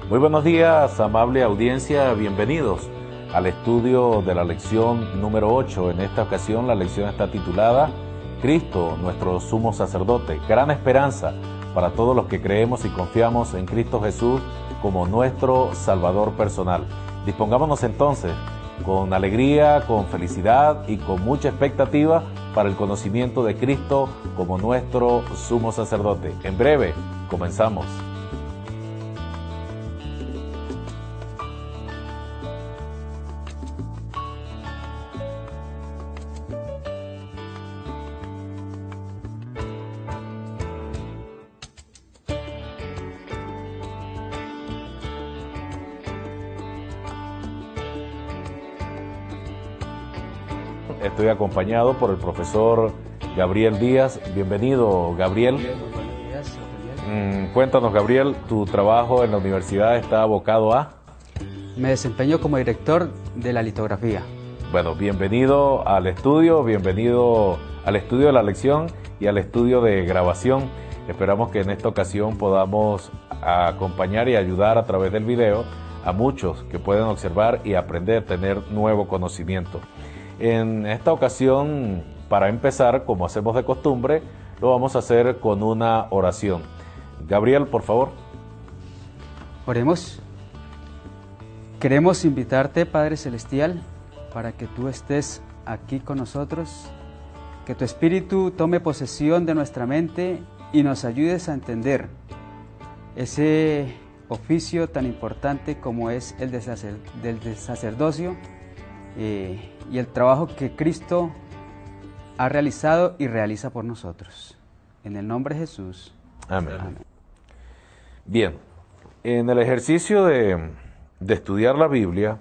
Muy buenos días, amable audiencia, bienvenidos al estudio de la lección número 8. En esta ocasión la lección está titulada Cristo, nuestro sumo sacerdote, gran esperanza para todos los que creemos y confiamos en Cristo Jesús como nuestro Salvador personal. Dispongámonos entonces con alegría, con felicidad y con mucha expectativa para el conocimiento de Cristo como nuestro sumo sacerdote. En breve, comenzamos. Estoy acompañado por el profesor Gabriel Díaz. Bienvenido, Gabriel. Cuéntanos, Gabriel, ¿tu trabajo en la universidad está abocado a? Me desempeño como director de la litografía. Bueno, bienvenido al estudio de la lección y al estudio de grabación. Esperamos que en esta ocasión podamos acompañar y ayudar a través del video a muchos que pueden observar y aprender, tener nuevo conocimiento. En esta ocasión, para empezar, como hacemos de costumbre, lo vamos a hacer con una oración. Gabriel, por favor. Oremos. Queremos invitarte, Padre Celestial, para que tú estés aquí con nosotros, que tu Espíritu tome posesión de nuestra mente y nos ayudes a entender ese oficio tan importante como es el del sacerdocio, y el trabajo que Cristo ha realizado y realiza por nosotros. En el nombre de Jesús. Amén. Amén. Bien, en el ejercicio de estudiar la Biblia,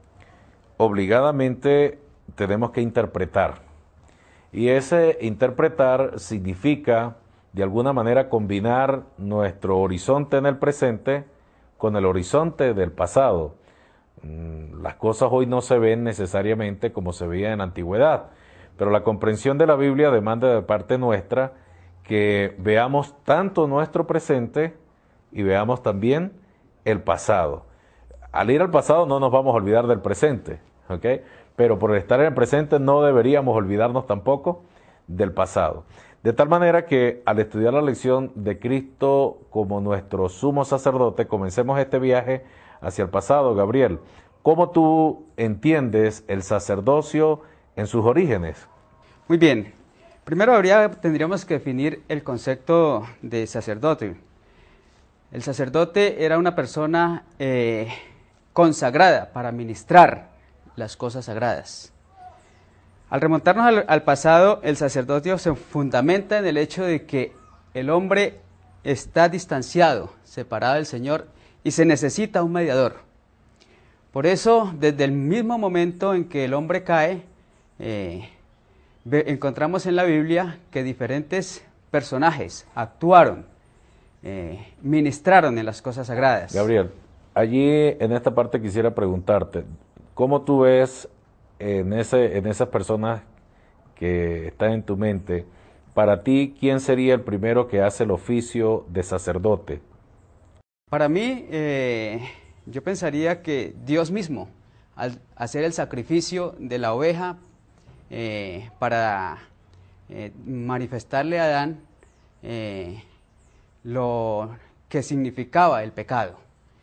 obligadamente tenemos que interpretar. Y ese interpretar significa, de alguna manera, combinar nuestro horizonte en el presente con el horizonte del pasado. Las cosas hoy no se ven necesariamente como se veía en la antigüedad, pero la comprensión de la Biblia demanda de parte nuestra que veamos tanto nuestro presente y veamos también el pasado. Al ir al pasado no nos vamos a olvidar del presente, ¿ok? Pero por estar en el presente no deberíamos olvidarnos tampoco del pasado. De tal manera que al estudiar la lección de Cristo como nuestro sumo sacerdote, comencemos este viaje hacia el pasado. Gabriel, ¿cómo tú entiendes el sacerdocio en sus orígenes? Muy bien. Primero tendríamos que definir el concepto de sacerdote. El sacerdote era una persona consagrada para ministrar las cosas sagradas. Al remontarnos al pasado, el sacerdocio se fundamenta en el hecho de que el hombre está distanciado, separado del Señor, y se necesita un mediador. Por eso, desde el mismo momento en que el hombre cae, encontramos en la Biblia que diferentes personajes actuaron, ministraron en las cosas sagradas. Gabriel, allí en esta parte quisiera preguntarte, ¿cómo tú ves en esas personas que están en tu mente, para ti, quién sería el primero que hace el oficio de sacerdote? Para mí, yo pensaría que Dios mismo, al hacer el sacrificio de la oveja para manifestarle a Adán lo que significaba el pecado.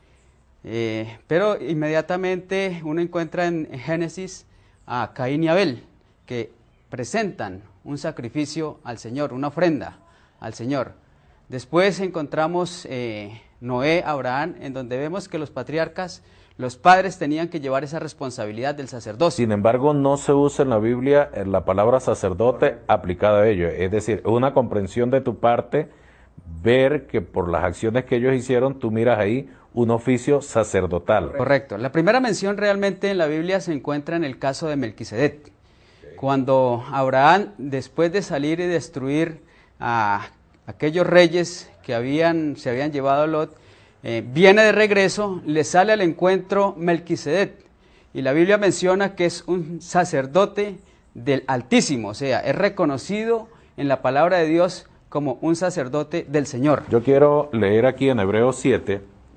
Pero inmediatamente uno encuentra en Génesis a Caín y Abel, que presentan un sacrificio al Señor, una ofrenda al Señor. Después encontramos Noé, Abraham, en donde vemos que los patriarcas, los padres tenían que llevar esa responsabilidad del sacerdocio. Sin embargo, no se usa en la Biblia la palabra sacerdote aplicada a ello. Es decir, una comprensión de tu parte, ver que por las acciones que ellos hicieron, tú miras ahí un oficio sacerdotal. Correcto. La primera mención realmente en la Biblia se encuentra en el caso de Melquisedec. Cuando Abraham, después de salir y destruir a aquellos reyes que se habían llevado a Lot, viene de regreso, le sale al encuentro Melquisedec, y la Biblia menciona que es un sacerdote del Altísimo, o sea, es reconocido en la palabra de Dios como un sacerdote del Señor. Yo quiero leer aquí en Hebreos 7,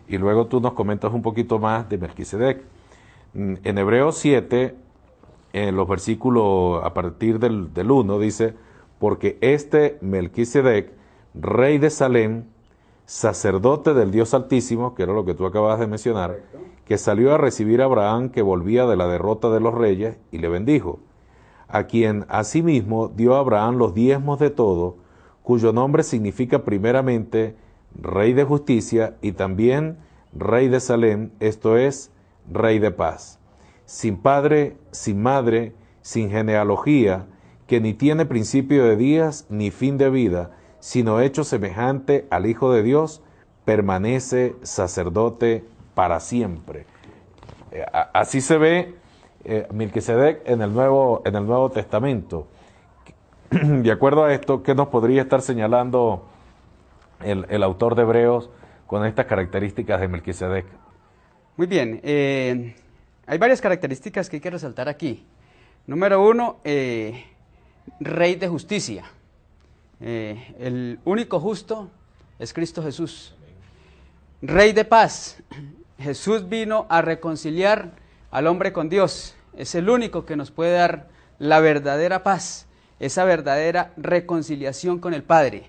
y luego tú nos comentas un poquito más de Melquisedec. En Hebreos 7, en los versículos a partir del 1, dice, porque este Melquisedec, rey de Salem, sacerdote del Dios Altísimo, que era lo que tú acabas de mencionar, correcto, que salió a recibir a Abraham, que volvía de la derrota de los reyes, y le bendijo, a quien asimismo dio a Abraham los diezmos de todo, cuyo nombre significa primeramente Rey de Justicia y también Rey de Salem, esto es, Rey de Paz, sin padre, sin madre, sin genealogía, que ni tiene principio de días ni fin de vida, sino hecho semejante al Hijo de Dios, permanece sacerdote para siempre. Así se ve Melquisedec en el Nuevo Testamento. De acuerdo a esto, ¿qué nos podría estar señalando el autor de Hebreos con estas características de Melquisedec? Muy bien, hay varias características que hay que resaltar aquí. Número 1, Rey de Justicia. El único justo es Cristo Jesús. Rey de paz. Jesús vino a reconciliar al hombre con Dios. Es el único que nos puede dar la verdadera paz, esa verdadera reconciliación con el Padre.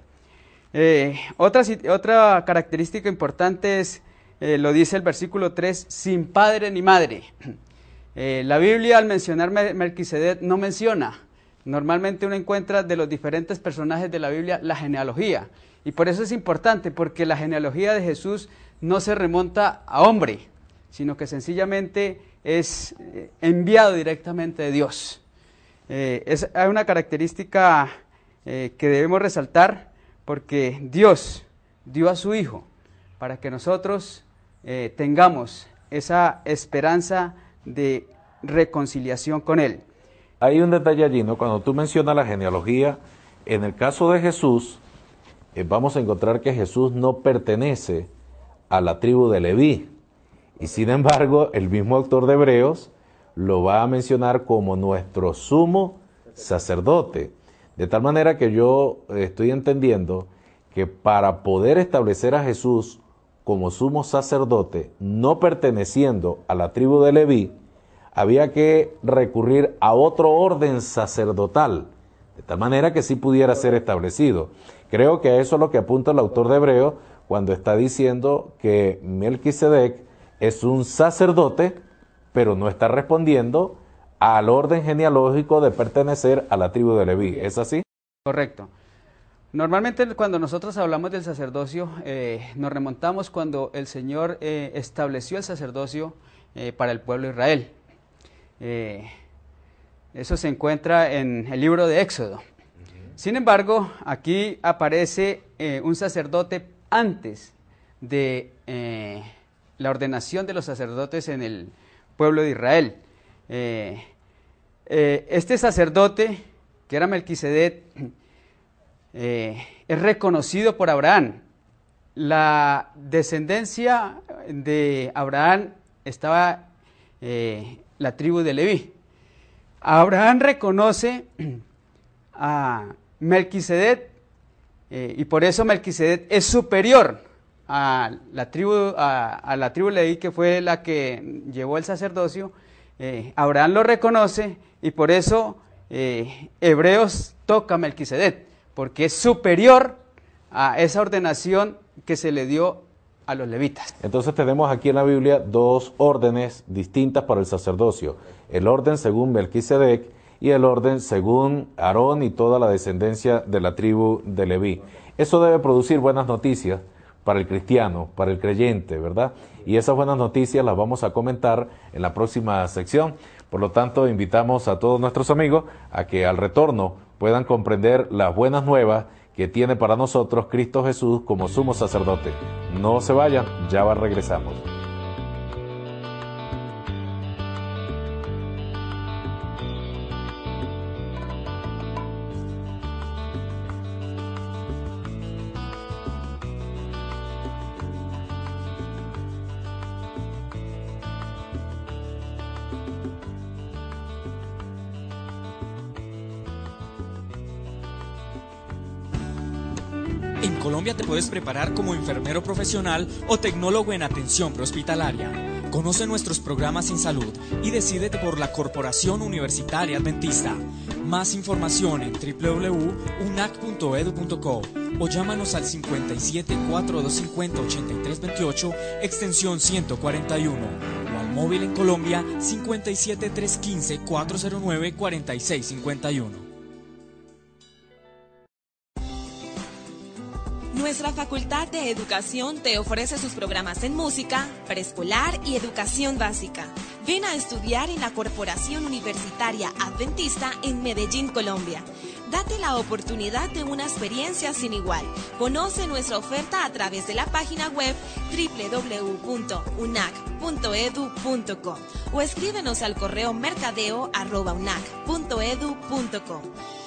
Otra característica importante es, lo dice el versículo 3, sin padre ni madre. La Biblia, al mencionar Melquisedec, no menciona. Normalmente uno encuentra de los diferentes personajes de la Biblia la genealogía. Y por eso es importante, porque la genealogía de Jesús no se remonta a hombre, sino que sencillamente es enviado directamente de Dios. Hay una característica que debemos resaltar, porque Dios dio a su Hijo para que nosotros tengamos esa esperanza de reconciliación con Él. Hay un detalle allí, ¿no? Cuando tú mencionas la genealogía, en el caso de Jesús, vamos a encontrar que Jesús no pertenece a la tribu de Leví. Y sin embargo, el mismo autor de Hebreos lo va a mencionar como nuestro sumo sacerdote. De tal manera que yo estoy entendiendo que para poder establecer a Jesús como sumo sacerdote, no perteneciendo a la tribu de Leví, había que recurrir a otro orden sacerdotal, de tal manera que sí pudiera ser establecido. Creo que a eso es lo que apunta el autor de Hebreos cuando está diciendo que Melquisedec es un sacerdote, pero no está respondiendo al orden genealógico de pertenecer a la tribu de Leví. ¿Es así? Correcto. Normalmente cuando nosotros hablamos del sacerdocio, nos remontamos cuando el Señor estableció el sacerdocio para el pueblo de Israel. Eso se encuentra en el libro de Éxodo. Sin embargo, aquí aparece un sacerdote antes de la ordenación de los sacerdotes en el pueblo de Israel. Este sacerdote, que era Melquisedec, es reconocido por Abraham. La descendencia de Abraham estaba la tribu de Leví. Abraham reconoce a Melquisedec y por eso Melquisedec es superior a la tribu de Leví, que fue la que llevó el sacerdocio. Abraham lo reconoce y por eso Hebreos toca a Melquisedec, porque es superior a esa ordenación que se le dio a los levitas. Entonces tenemos aquí en la Biblia dos órdenes distintas para el sacerdocio: el orden según Melquisedec y el orden según Aarón y toda la descendencia de la tribu de Leví. Eso debe producir buenas noticias para el cristiano, para el creyente, ¿verdad? Y esas buenas noticias las vamos a comentar en la próxima sección. Por lo tanto, invitamos a todos nuestros amigos a que al retorno puedan comprender las buenas nuevas que tiene para nosotros Cristo Jesús como sumo sacerdote. No se vayan, ya regresamos. En Colombia te puedes preparar como enfermero profesional o tecnólogo en atención prehospitalaria. Conoce nuestros programas en salud y decídete por la Corporación Universitaria Adventista. Más información en www.unac.edu.co o llámanos al 57 4250 8328 extensión 141 o al móvil en Colombia 57 315 409 4651. Nuestra Facultad de Educación te ofrece sus programas en música, preescolar y educación básica. Ven a estudiar en la Corporación Universitaria Adventista en Medellín, Colombia. Date la oportunidad de una experiencia sin igual. Conoce nuestra oferta a través de la página web www.unac.edu.co o escríbenos al correo mercadeo@unac.edu.co.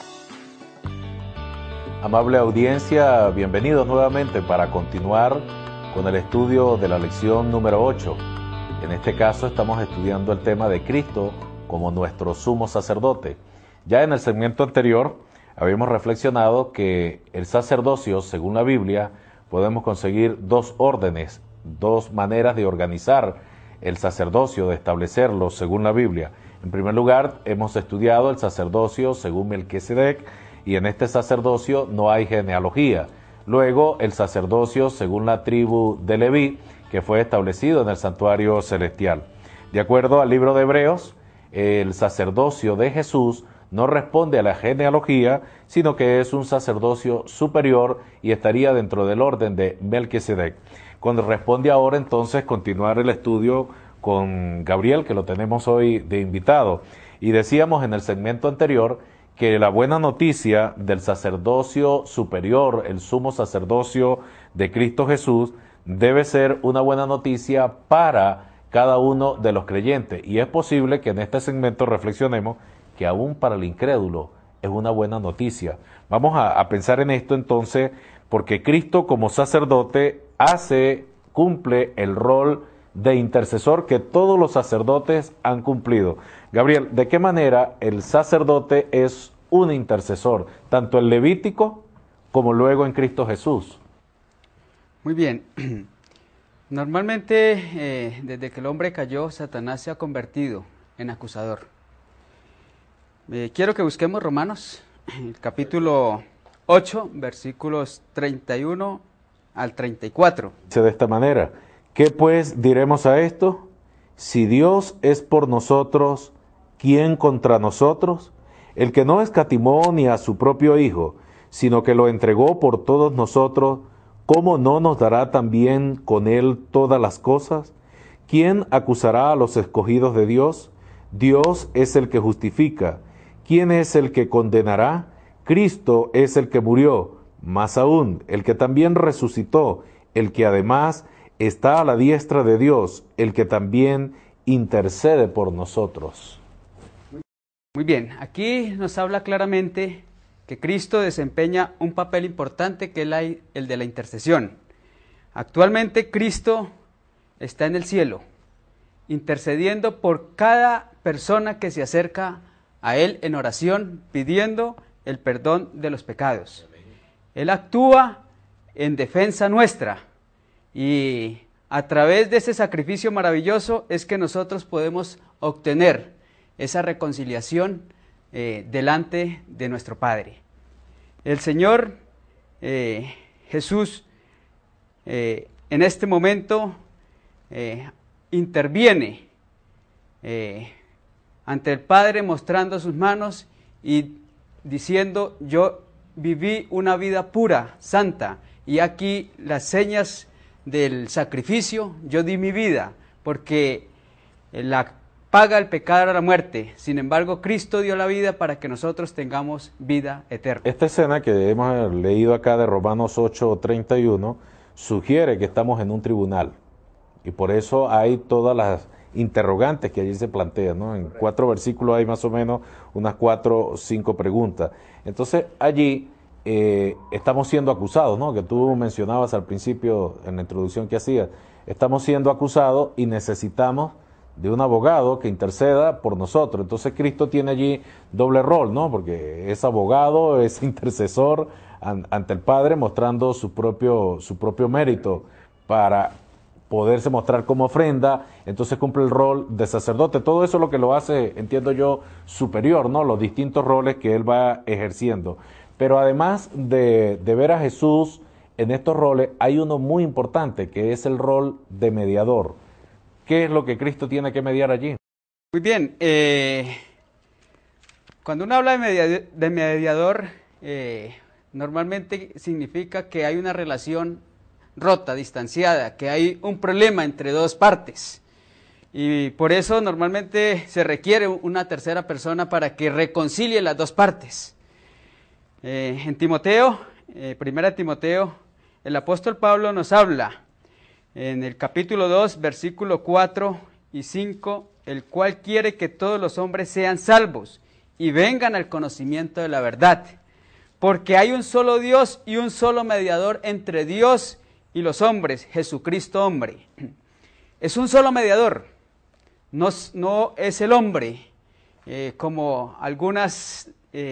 Amable audiencia, bienvenidos nuevamente para continuar con el estudio de la lección número 8. En este caso estamos estudiando el tema de Cristo como nuestro sumo sacerdote. Ya en el segmento anterior habíamos reflexionado que el sacerdocio, según la Biblia, podemos conseguir dos órdenes, dos maneras de organizar el sacerdocio, de establecerlo según la Biblia. En primer lugar, hemos estudiado el sacerdocio según Melquisedec, y en este sacerdocio no hay genealogía. Luego, el sacerdocio según la tribu de Leví, que fue establecido en el santuario celestial. De acuerdo al libro de Hebreos, el sacerdocio de Jesús no responde a la genealogía, sino que es un sacerdocio superior y estaría dentro del orden de Melquisedec. Corresponde ahora entonces continuar el estudio con Gabriel, que lo tenemos hoy de invitado. Y decíamos en el segmento anterior que la buena noticia del sacerdocio superior, el sumo sacerdocio de Cristo Jesús, debe ser una buena noticia para cada uno de los creyentes. Y es posible que en este segmento reflexionemos que aún para el incrédulo es una buena noticia. Vamos a pensar en esto entonces, porque Cristo como sacerdote cumple el rol de intercesor que todos los sacerdotes han cumplido. Gabriel, ¿de qué manera el sacerdote es un intercesor, tanto en Levítico como luego en Cristo Jesús? Muy bien. Normalmente, desde que el hombre cayó, Satanás se ha convertido en acusador. Quiero que busquemos Romanos, el capítulo 8, versículos 31 al 34. Dice de esta manera: ¿qué pues diremos a esto? Si Dios es por nosotros, ¿quién contra nosotros? El que no escatimó ni a su propio Hijo, sino que lo entregó por todos nosotros, ¿cómo no nos dará también con él todas las cosas? ¿Quién acusará a los escogidos de Dios? Dios es el que justifica. ¿Quién es el que condenará? Cristo es el que murió, más aún, el que también resucitó, el que además está a la diestra de Dios, el que también intercede por nosotros. Muy bien, aquí nos habla claramente que Cristo desempeña un papel importante, que es el de la intercesión. Actualmente Cristo está en el cielo, intercediendo por cada persona que se acerca a Él en oración, pidiendo el perdón de los pecados. Él actúa en defensa nuestra, y a través de ese sacrificio maravilloso es que nosotros podemos obtener esa reconciliación delante de nuestro Padre. El Señor Jesús en este momento interviene ante el Padre, mostrando sus manos y diciendo: yo viví una vida pura, santa, y aquí las señas del sacrificio. Yo di mi vida, porque la paga el pecado a la muerte. Sin embargo, Cristo dio la vida para que nosotros tengamos vida eterna. Esta escena que hemos leído acá de Romanos 8:31 sugiere que estamos en un tribunal, y por eso hay todas las interrogantes que allí se plantean, ¿no? En 4 versículos hay más o menos unas 4 o 5 preguntas. Entonces allí estamos siendo acusados, ¿no? Que tú mencionabas al principio en la introducción que hacías. Estamos siendo acusados y necesitamos de un abogado que interceda por nosotros. Entonces Cristo tiene allí doble rol, ¿no? Porque es abogado, es intercesor ante el Padre, mostrando su propio mérito para poderse mostrar como ofrenda. Entonces cumple el rol de sacerdote. Todo eso es lo que lo hace, entiendo yo, superior, ¿no? Los distintos roles que él va ejerciendo. Pero además de ver a Jesús en estos roles, hay uno muy importante, que es el rol de mediador. ¿Qué es lo que Cristo tiene que mediar allí? Muy bien. Cuando uno habla de mediador, normalmente significa que hay una relación rota, distanciada, que hay un problema entre dos partes. Y por eso normalmente se requiere una tercera persona para que reconcilie las dos partes. En Timoteo, 1 Timoteo, el apóstol Pablo nos habla en el capítulo 2, versículo 4 y 5, el cual quiere que todos los hombres sean salvos y vengan al conocimiento de la verdad, porque hay un solo Dios y un solo mediador entre Dios y los hombres, Jesucristo hombre. Es un solo mediador, no es el hombre, como algunas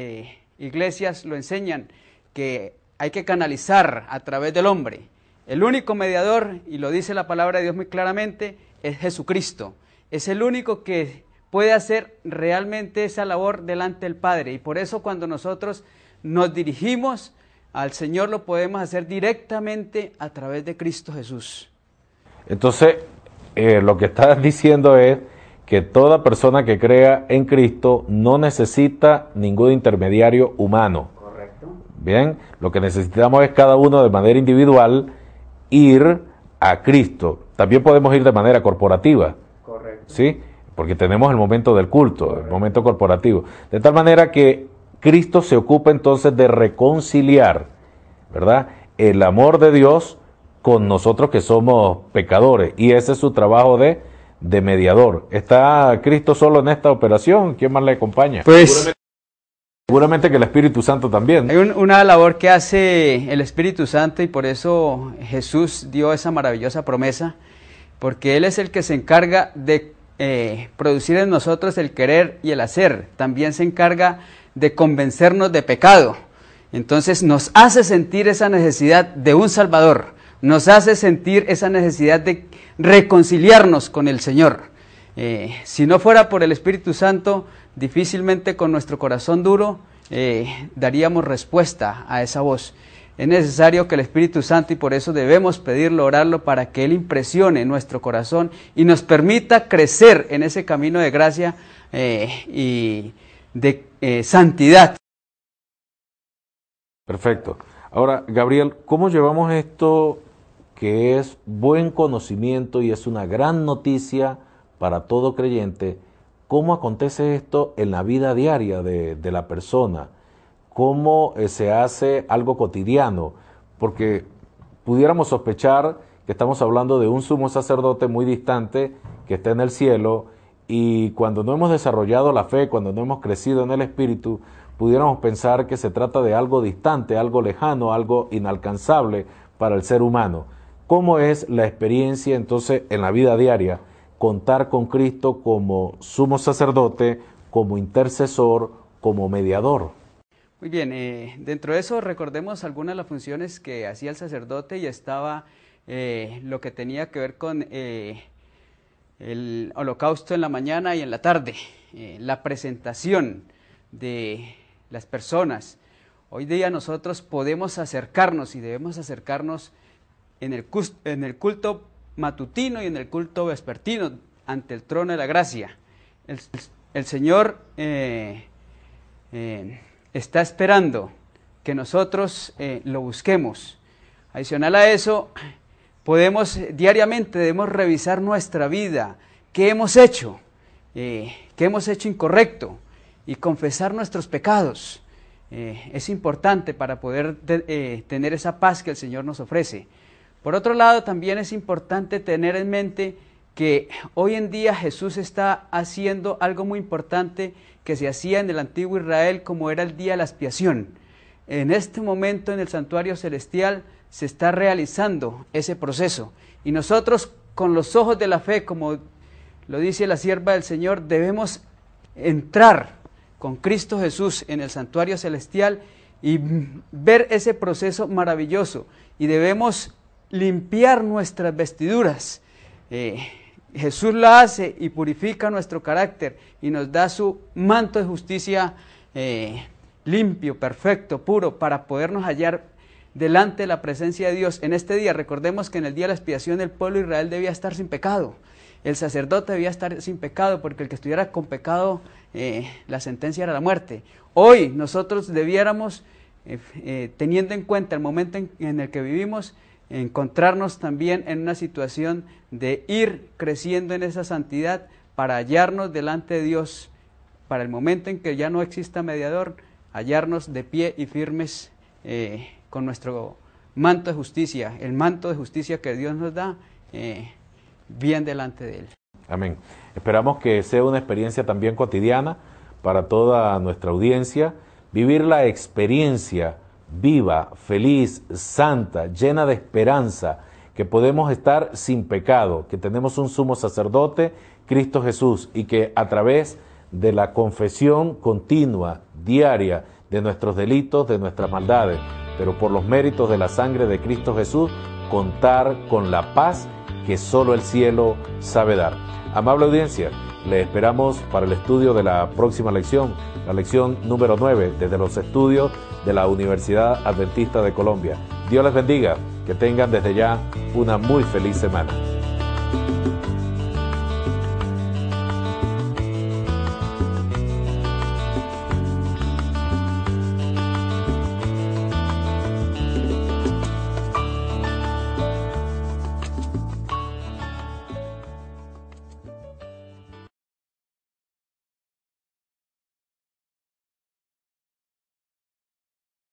iglesias lo enseñan, que hay que canalizar a través del hombre. El único mediador, y lo dice la palabra de Dios muy claramente, es Jesucristo. Es el único que puede hacer realmente esa labor delante del Padre. Y por eso cuando nosotros nos dirigimos al Señor, lo podemos hacer directamente a través de Cristo Jesús. Entonces, lo que estás diciendo es que toda persona que crea en Cristo no necesita ningún intermediario humano. Correcto. Bien, lo que necesitamos es cada uno de manera individual ir a Cristo. También podemos ir de manera corporativa. Correcto. ¿Sí? Porque tenemos el momento del culto, correcto, el momento corporativo. De tal manera que Cristo se ocupa entonces de reconciliar, ¿verdad?, el amor de Dios con nosotros que somos pecadores. Y ese es su trabajo de mediador. ¿Está Cristo solo en esta operación? ¿Quién más le acompaña? Pues seguramente que el Espíritu Santo también. Hay una labor que hace el Espíritu Santo, y por eso Jesús dio esa maravillosa promesa, porque Él es el que se encarga de producir en nosotros el querer y el hacer. También se encarga de convencernos de pecado. Entonces nos hace sentir esa necesidad de un Salvador, nos hace sentir esa necesidad de reconciliarnos con el Señor. Si no fuera por el Espíritu Santo, difícilmente con nuestro corazón duro daríamos respuesta a esa voz. Es necesario que el Espíritu Santo, y por eso debemos pedirlo, orarlo, para que Él impresione nuestro corazón y nos permita crecer en ese camino de gracia y de santidad. Perfecto. Ahora, Gabriel, ¿cómo llevamos esto que es buen conocimiento y es una gran noticia para todo creyente? ¿Cómo acontece esto en la vida diaria de la persona? ¿Cómo se hace algo cotidiano? Porque pudiéramos sospechar que estamos hablando de un sumo sacerdote muy distante que está en el cielo, y cuando no hemos desarrollado la fe, cuando no hemos crecido en el Espíritu, pudiéramos pensar que se trata de algo distante, algo lejano, algo inalcanzable para el ser humano. ¿Cómo es la experiencia entonces en la vida diaria contar con Cristo como sumo sacerdote, como intercesor, como mediador? Muy bien, dentro de eso recordemos algunas de las funciones que hacía el sacerdote, y estaba lo que tenía que ver con el holocausto en la mañana y en la tarde, la presentación de las personas. Hoy día nosotros podemos acercarnos, y debemos acercarnos en el culto matutino y en el culto vespertino ante el trono de la gracia. El Señor está esperando que nosotros lo busquemos. Adicional a eso, diariamente debemos revisar nuestra vida, qué hemos hecho incorrecto, y confesar nuestros pecados. Es importante para poder tener esa paz que el Señor nos ofrece. Por otro lado, también es importante tener en mente que hoy en día Jesús está haciendo algo muy importante que se hacía en el antiguo Israel, como era el día de la expiación. En este momento en el santuario celestial se está realizando ese proceso, y nosotros con los ojos de la fe, como lo dice la sierva del Señor, debemos entrar con Cristo Jesús en el santuario celestial y ver ese proceso maravilloso. Y debemos limpiar nuestras vestiduras. Jesús lo hace y purifica nuestro carácter y nos da su manto de justicia limpio, perfecto, puro, para podernos hallar delante de la presencia de Dios. En este día, recordemos que en el día de la expiación el pueblo de Israel debía estar sin pecado. El sacerdote debía estar sin pecado, porque el que estuviera con pecado, la sentencia era la muerte. Hoy nosotros debiéramos, teniendo en cuenta el momento en el que vivimos, encontrarnos también en una situación de ir creciendo en esa santidad para hallarnos delante de Dios, para el momento en que ya no exista mediador, hallarnos de pie y firmes con nuestro manto de justicia, el manto de justicia que Dios nos da, bien delante de Él. Amén. Esperamos que sea una experiencia también cotidiana para toda nuestra audiencia, vivir la experiencia viva, feliz, santa, llena de esperanza, que podemos estar sin pecado, que tenemos un sumo sacerdote, Cristo Jesús, y que a través de la confesión continua, diaria, de nuestros delitos, de nuestras maldades, pero por los méritos de la sangre de Cristo Jesús, contar con la paz que solo el cielo sabe dar. Amable audiencia, le esperamos para el estudio de la próxima lección, la lección número 9, desde los estudios de la Universidad Adventista de Colombia. Dios les bendiga, que tengan desde ya una muy feliz semana.